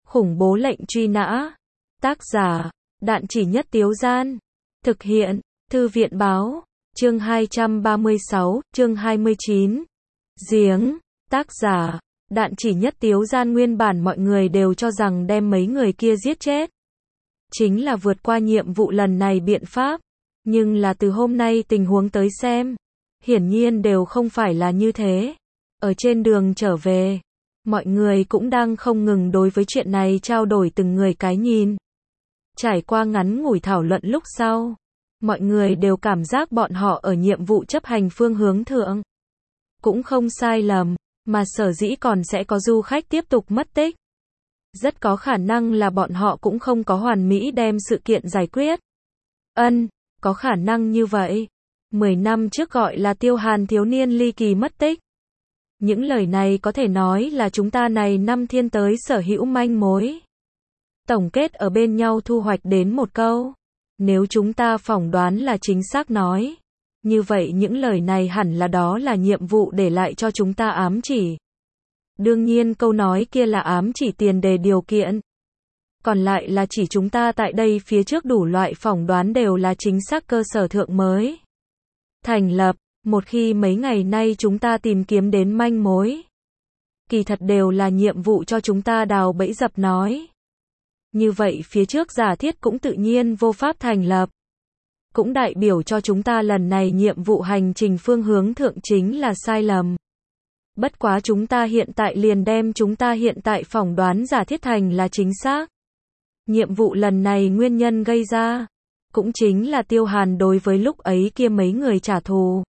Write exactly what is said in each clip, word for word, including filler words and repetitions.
Khủng bố lệnh truy nã. Tác giả, Đạn Chỉ Nhất Tiếu Gian. Thực hiện, Thư viện Báo. Chương hai trăm ba mươi sáu, chương hai mươi chín. Giếng. Tác giả, Đạn Chỉ Nhất Tiếu Gian. Nguyên bản mọi người đều cho rằng đem mấy người kia giết chết chính là vượt qua nhiệm vụ lần này biện pháp. Nhưng là từ hôm nay tình huống tới xem, hiển nhiên đều không phải là như thế. Ở trên đường trở về, mọi người cũng đang không ngừng đối với chuyện này trao đổi từng người cái nhìn. Trải qua ngắn ngủi thảo luận lúc sau, mọi người đều cảm giác bọn họ ở nhiệm vụ chấp hành phương hướng thượng cũng không sai lầm, mà sở dĩ còn sẽ có du khách tiếp tục mất tích. Rất có khả năng là bọn họ cũng không có hoàn mỹ đem sự kiện giải quyết. Ân, có khả năng như vậy. Mười năm trước gọi là Tiêu Hàn thiếu niên ly kỳ mất tích. Những lời này có thể nói là chúng ta này năm thiên tới sở hữu manh mối. Tổng kết ở bên nhau thu hoạch đến một câu. Nếu chúng ta phỏng đoán là chính xác nói, như vậy những lời này hẳn là đó là nhiệm vụ để lại cho chúng ta ám chỉ. Đương nhiên câu nói kia là ám chỉ tiền đề điều kiện. Còn lại là chỉ chúng ta tại đây phía trước đủ loại phỏng đoán đều là chính xác cơ sở thượng mới thành lập. Một khi mấy ngày nay chúng ta tìm kiếm đến manh mối, kỳ thật đều là nhiệm vụ cho chúng ta đào bẫy dập nói. Như vậy phía trước giả thiết cũng tự nhiên vô pháp thành lập. Cũng đại biểu cho chúng ta lần này nhiệm vụ hành trình phương hướng thượng chính là sai lầm. Bất quá chúng ta hiện tại liền đem chúng ta hiện tại phỏng đoán giả thiết thành là chính xác. Nhiệm vụ lần này nguyên nhân gây ra, cũng chính là Tiêu Hàn đối với lúc ấy kia mấy người trả thù.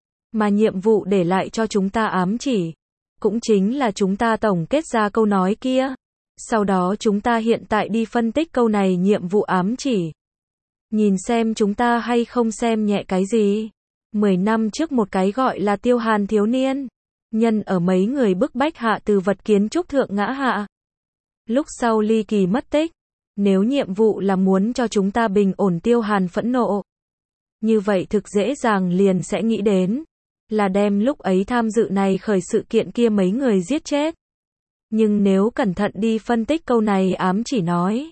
Mà nhiệm vụ để lại cho chúng ta ám chỉ, cũng chính là chúng ta tổng kết ra câu nói kia. Sau đó chúng ta hiện tại đi phân tích câu này nhiệm vụ ám chỉ. Nhìn xem chúng ta hay không xem nhẹ cái gì. Mười năm trước một cái gọi là Tiêu Hàn thiếu niên, nhân ở mấy người bức bách hạ từ vật kiến trúc thượng ngã hạ. Lúc sau ly kỳ mất tích. Nếu nhiệm vụ là muốn cho chúng ta bình ổn Tiêu Hàn phẫn nộ, như vậy thực dễ dàng liền sẽ nghĩ đến là đem lúc ấy tham dự này khởi sự kiện kia mấy người giết chết. Nhưng nếu cẩn thận đi phân tích câu này ám chỉ nói,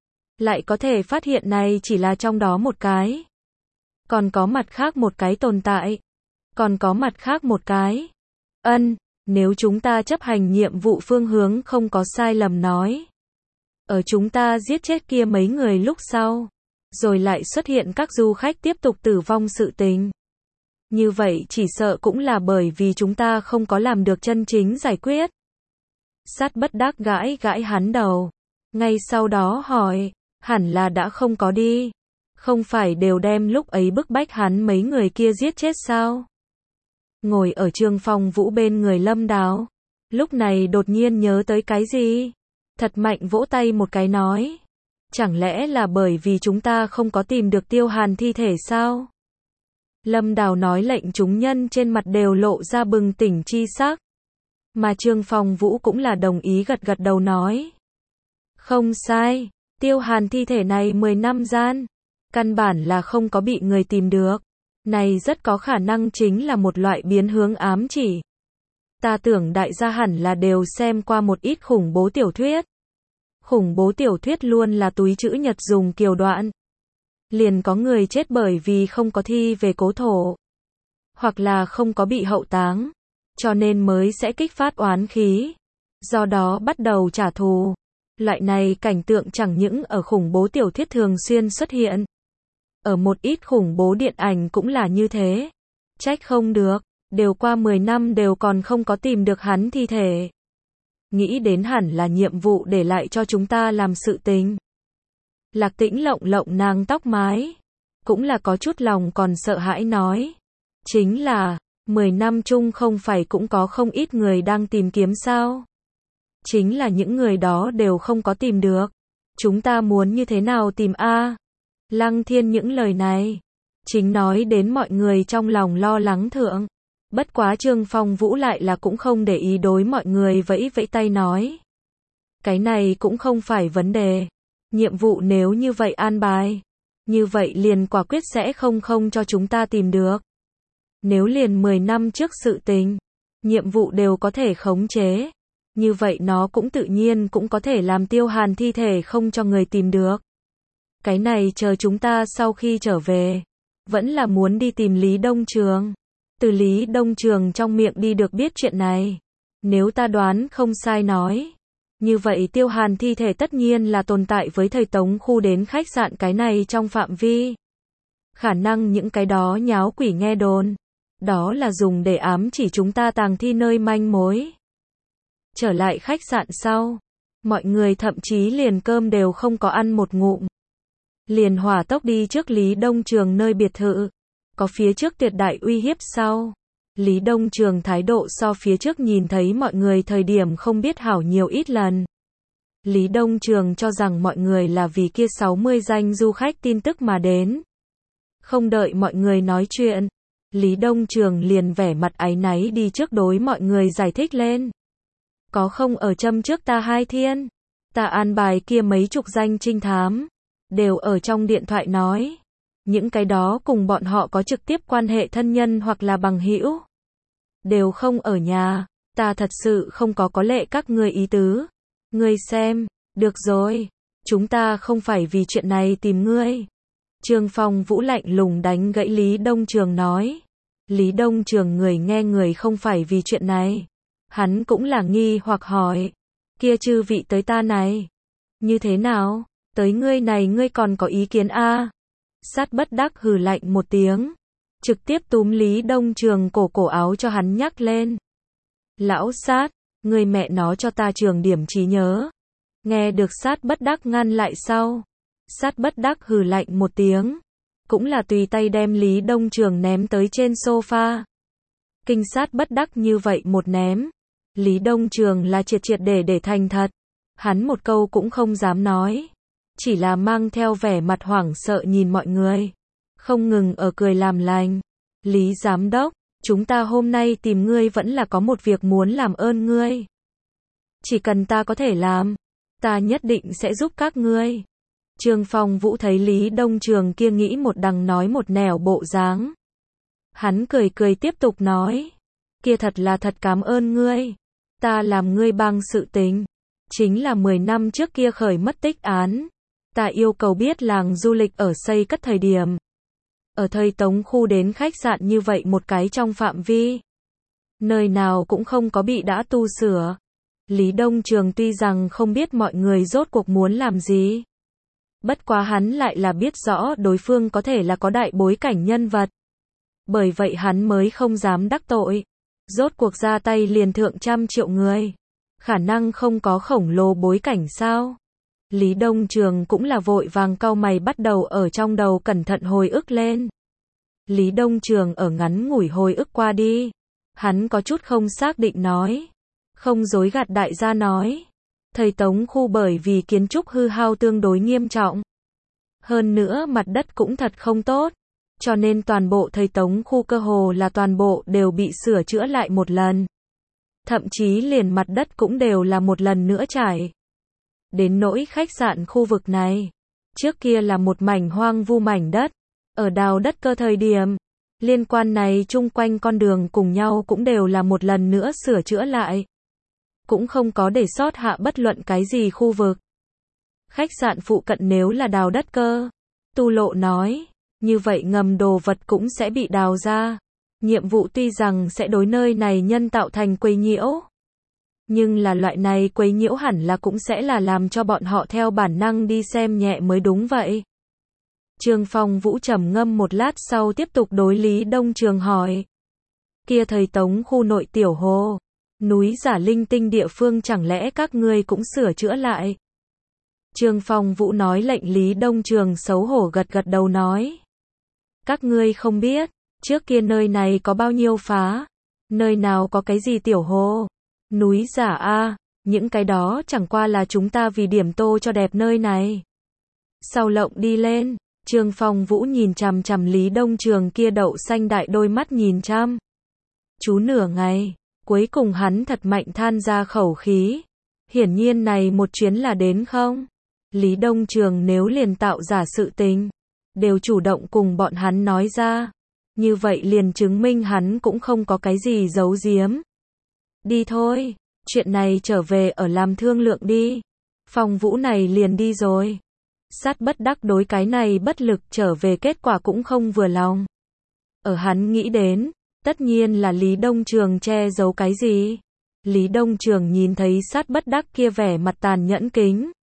lại có thể phát hiện này chỉ là trong đó một cái. Còn có mặt khác một cái tồn tại. Còn có mặt khác một cái. Ân, nếu chúng ta chấp hành nhiệm vụ phương hướng không có sai lầm nói, ở chúng ta giết chết kia mấy người lúc sau, rồi lại xuất hiện các du khách tiếp tục tử vong sự tình. Như vậy chỉ sợ cũng là bởi vì chúng ta không có làm được chân chính giải quyết. Sát bất đắc gãi gãi hắn đầu. Ngay sau đó hỏi, hẳn là đã không có đi. Không phải đều đem lúc ấy bức bách hắn mấy người kia giết chết sao? Ngồi ở Trương Phong Vũ bên người Lâm Đào, lúc này đột nhiên nhớ tới cái gì? Thật mạnh vỗ tay một cái nói. Chẳng lẽ là bởi vì chúng ta không có tìm được Tiêu Hàn thi thể sao? Lâm Đào nói lệnh chúng nhân trên mặt đều lộ ra bừng tỉnh chi sắc. Mà Trương Phong Vũ cũng là đồng ý gật gật đầu nói. Không sai, Tiêu Hàn thi thể này mười năm gian, căn bản là không có bị người tìm được. Này rất có khả năng chính là một loại biến hướng ám chỉ. Ta tưởng đại gia hẳn là đều xem qua một ít khủng bố tiểu thuyết. Khủng bố tiểu thuyết luôn là túi chữ nhật dùng kiều đoạn. Liền có người chết bởi vì không có thi về cố thổ, hoặc là không có bị hậu táng, cho nên mới sẽ kích phát oán khí, do đó bắt đầu trả thù. Loại này cảnh tượng chẳng những ở khủng bố tiểu thuyết thường xuyên xuất hiện, ở một ít khủng bố điện ảnh cũng là như thế. Trách không được, đều qua mười năm đều còn không có tìm được hắn thi thể. Nghĩ đến hẳn là nhiệm vụ để lại cho chúng ta làm sự tình. Lạc Tĩnh lộng lộng nàng tóc mái, cũng là có chút lòng còn sợ hãi nói. Chính là, mười năm chung không phải cũng có không ít người đang tìm kiếm sao? Chính là những người đó đều không có tìm được. Chúng ta muốn như thế nào tìm a? Lăng Thiên những lời này, chính nói đến mọi người trong lòng lo lắng thượng. Bất quá Trương Phong Vũ lại là cũng không để ý đối mọi người vẫy vẫy tay nói. Cái này cũng không phải vấn đề. Nhiệm vụ nếu như vậy an bài, như vậy liền quả quyết sẽ không không cho chúng ta tìm được. Nếu liền mười năm trước sự tình, nhiệm vụ đều có thể khống chế, Như vậy nó cũng tự nhiên cũng có thể làm Tiêu Hàn thi thể không cho người tìm được. Cái này chờ chúng ta sau khi trở về. Vẫn là muốn đi tìm Lý Đông Trường. Từ Lý Đông Trường trong miệng đi được biết chuyện này. Nếu ta đoán không sai nói. Như vậy Tiêu Hàn thi thể tất nhiên là tồn tại với thầy Tống khu đến khách sạn cái này trong phạm vi. Khả năng những cái đó nháo quỷ nghe đồn. Đó là dùng để ám chỉ chúng ta tàng thi nơi manh mối. Trở lại khách sạn sau. Mọi người thậm chí liền cơm đều không có ăn một ngụm. Liền hỏa tốc đi trước Lý Đông Trường nơi biệt thự. Có phía trước tuyệt đại uy hiếp sau. Lý Đông Trường thái độ so phía trước nhìn thấy mọi người thời điểm không biết hảo nhiều ít lần. Lý Đông Trường cho rằng mọi người là vì kia sáu mươi danh du khách tin tức mà đến. Không đợi mọi người nói chuyện. Lý Đông Trường liền vẻ mặt áy náy đi trước đối mọi người giải thích lên. Có không ở châm trước ta hai thiên. Ta an bài kia mấy chục danh trinh thám. Đều ở trong điện thoại nói. Những cái đó cùng bọn họ có trực tiếp quan hệ thân nhân hoặc là bằng hữu. Đều không ở nhà. Ta thật sự không có có lệ các ngươi ý tứ. Ngươi xem. Được rồi. Chúng ta không phải vì chuyện này tìm ngươi. Trương Phong Vũ lạnh lùng đánh gãy Lý Đông Trường nói. Lý Đông Trường người nghe người không phải vì chuyện này. Hắn cũng là nghi hoặc hỏi. Kia chư vị tới ta này. Như thế nào? Tới ngươi này ngươi còn có ý kiến a? À? Sát bất đắc hừ lạnh một tiếng. Trực tiếp túm Lý Đông Trường cổ cổ áo cho hắn nhắc lên. Lão sát, ngươi mẹ nó cho ta trường điểm trí nhớ. Nghe được sát bất đắc ngăn lại sau. Sát bất đắc hừ lạnh một tiếng. Cũng là tùy tay đem Lý Đông Trường ném tới trên sofa. Kinh sát bất đắc như vậy một ném. Lý Đông Trường là triệt triệt để để thành thật. Hắn một câu cũng không dám nói. Chỉ là mang theo vẻ mặt hoảng sợ nhìn mọi người. Không ngừng ở cười làm lành. Lý Giám Đốc, chúng ta hôm nay tìm ngươi vẫn là có một việc muốn làm ơn ngươi. Chỉ cần ta có thể làm. Ta nhất định sẽ giúp các ngươi. Trương Phong Vũ thấy Lý Đông Trường kia nghĩ một đằng nói một nẻo bộ dáng. Hắn cười cười tiếp tục nói. Kia thật là thật cảm ơn ngươi. Ta làm ngươi bằng sự tình. Chính là mười năm trước kia khởi mất tích án. Ta yêu cầu biết làng du lịch ở xây cất thời điểm. Ở thời Tống khu đến khách sạn như vậy một cái trong phạm vi. Nơi nào cũng không có bị đã tu sửa. Lý Đông Trường tuy rằng không biết mọi người rốt cuộc muốn làm gì. Bất quá hắn lại là biết rõ đối phương có thể là có đại bối cảnh nhân vật. Bởi vậy hắn mới không dám đắc tội. Rốt cuộc ra tay liền thượng trăm triệu người. Khả năng không có khổng lồ bối cảnh sao? Lý Đông Trường cũng là vội vàng cau mày bắt đầu ở trong đầu cẩn thận hồi ức lên. Lý Đông Trường ở ngắn ngủi hồi ức qua đi. Hắn có chút không xác định nói. Không dối gạt đại gia nói. Thời Tống khu bởi vì kiến trúc hư hao tương đối nghiêm trọng. Hơn nữa mặt đất cũng thật không tốt. Cho nên toàn bộ thời Tống khu cơ hồ là toàn bộ đều bị sửa chữa lại một lần. Thậm chí liền mặt đất cũng đều là một lần nữa trải. Đến nỗi khách sạn khu vực này. Trước kia là một mảnh hoang vu mảnh đất. Ở đào đất cơ thời điểm. Liên quan này chung quanh con đường cùng nhau cũng đều là một lần nữa sửa chữa lại. Cũng không có để sót hạ bất luận cái gì khu vực. Khách sạn phụ cận nếu là đào đất cơ. Tu Lộ nói. Như vậy ngầm đồ vật cũng sẽ bị đào ra. Nhiệm vụ tuy rằng sẽ đối nơi này nhân tạo thành quấy nhiễu. Nhưng là loại này quấy nhiễu hẳn là cũng sẽ là làm cho bọn họ theo bản năng đi xem nhẹ mới đúng vậy. Trương Phong Vũ trầm ngâm một lát sau tiếp tục đối Lý Đông Trường hỏi. Kia thời Tống khu nội tiểu hồ. Núi giả linh tinh địa phương chẳng lẽ các ngươi cũng sửa chữa lại. Trương Phong Vũ nói lệnh Lý Đông Trường xấu hổ gật gật đầu nói. Các ngươi không biết, trước kia nơi này có bao nhiêu phá, nơi nào có cái gì tiểu hồ, núi giả a, những cái đó chẳng qua là chúng ta vì điểm tô cho đẹp nơi này. Sau lộng đi lên, Trương Phong Vũ nhìn chằm chằm Lý Đông Trường kia đậu xanh đại đôi mắt nhìn chăm. Chú nửa ngày, cuối cùng hắn thật mạnh than ra khẩu khí. Hiển nhiên này một chuyến là đến không? Lý Đông Trường nếu liền tạo giả sự tình, đều chủ động cùng bọn hắn nói ra. Như vậy liền chứng minh hắn cũng không có cái gì giấu giếm. Đi thôi, Chuyện này trở về ở làm thương lượng đi. Phong Vũ này liền đi rồi. Sát bất đắc đối cái này bất lực trở về kết quả cũng không vừa lòng. Ở hắn nghĩ đến, tất nhiên là Lý Đông Trường che giấu cái gì. Lý Đông Trường nhìn thấy sát bất đắc kia vẻ mặt tàn nhẫn kính.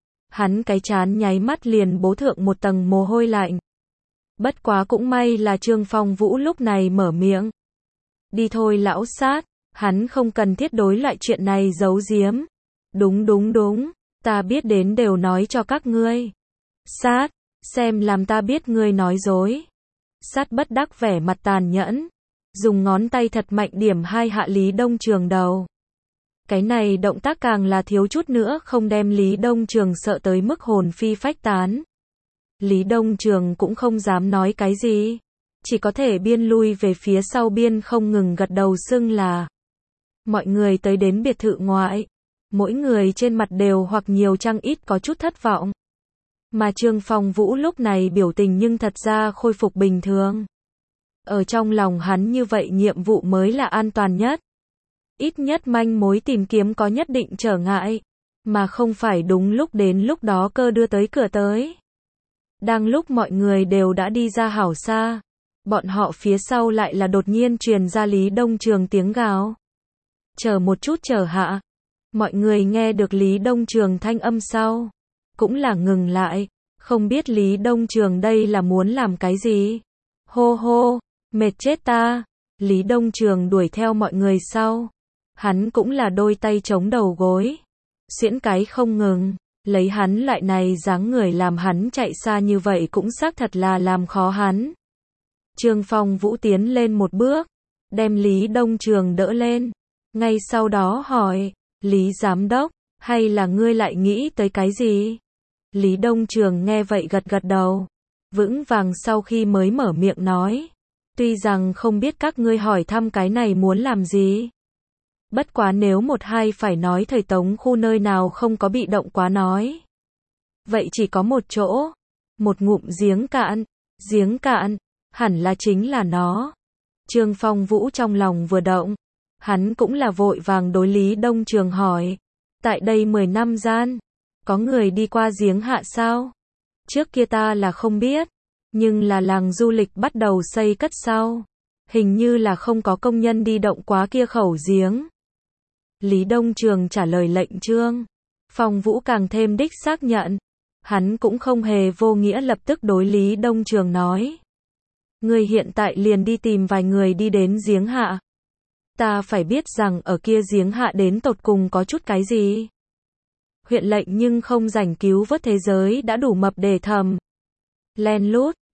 Hắn cái chán nháy mắt liền bố thượng một tầng mồ hôi lạnh. Bất quá cũng may là Trương Phong Vũ lúc này mở miệng. Đi thôi lão sát, hắn không cần thiết đối loại chuyện này giấu giếm. Đúng đúng đúng, ta biết đến đều nói cho các ngươi. Sát, xem làm ta biết ngươi nói dối. Sát bất đắc vẻ mặt tàn nhẫn, dùng ngón tay thật mạnh điểm hai hạ Lý Đông Trường đầu. Cái này động tác càng là thiếu chút nữa không đem Lý Đông Trường sợ tới mức hồn phi phách tán. Lý Đông Trường cũng không dám nói cái gì, chỉ có thể biên lui về phía sau biên không ngừng gật đầu xưng là. Mọi người tới đến biệt thự ngoại, mỗi người trên mặt đều hoặc nhiều chăng ít có chút thất vọng. Mà Trương Phong Vũ lúc này biểu tình nhưng thật ra khôi phục bình thường. Ở trong lòng hắn như vậy nhiệm vụ mới là an toàn nhất. Ít nhất manh mối tìm kiếm có nhất định trở ngại, mà không phải đúng lúc đến lúc đó cơ đưa tới cửa tới. Đang lúc mọi người đều đã đi ra hảo xa, bọn họ phía sau lại là đột nhiên truyền ra Lý Đông Trường tiếng gào. Chờ một chút chờ hạ. Mọi người nghe được Lý Đông Trường thanh âm sau, cũng là ngừng lại, không biết Lý Đông Trường đây là muốn làm cái gì. Hô hô, mệt chết ta. Lý Đông Trường đuổi theo mọi người sau. Hắn cũng là đôi tay chống đầu gối, xiễn cái không ngừng, lấy hắn lại này dáng người làm hắn chạy xa như vậy cũng xác thật là làm khó hắn. Trương Phong Vũ tiến lên một bước, đem Lý Đông Trường đỡ lên, ngay sau đó hỏi, Lý Giám Đốc, hay là ngươi lại nghĩ tới cái gì? Lý Đông Trường nghe vậy gật gật đầu, vững vàng sau khi mới mở miệng nói, tuy rằng không biết các ngươi hỏi thăm cái này muốn làm gì. Bất quá nếu một hai phải nói thời Tống khu nơi nào không có bị động quá nói. Vậy chỉ có một chỗ, một ngụm giếng cạn, giếng cạn, hẳn là chính là nó. Trương Phong Vũ trong lòng vừa động, hắn cũng là vội vàng đối Lý Đông Trường hỏi, tại đây mười năm gian, có người đi qua giếng hạ sao? Trước kia ta là không biết, nhưng là làng du lịch bắt đầu xây cất sau, hình như là không có công nhân đi động quá kia khẩu giếng. Lý Đông Trường trả lời lệnh Trương Phong Vũ càng thêm đích xác nhận, hắn cũng không hề vô nghĩa lập tức đối Lý Đông Trường nói. Người hiện tại liền đi tìm vài người đi đến giếng hạ. Ta phải biết rằng ở kia giếng hạ đến tột cùng có chút cái gì. Huyện lệnh nhưng không rảnh cứu vớt thế giới đã đủ mập để thầm. Len lút,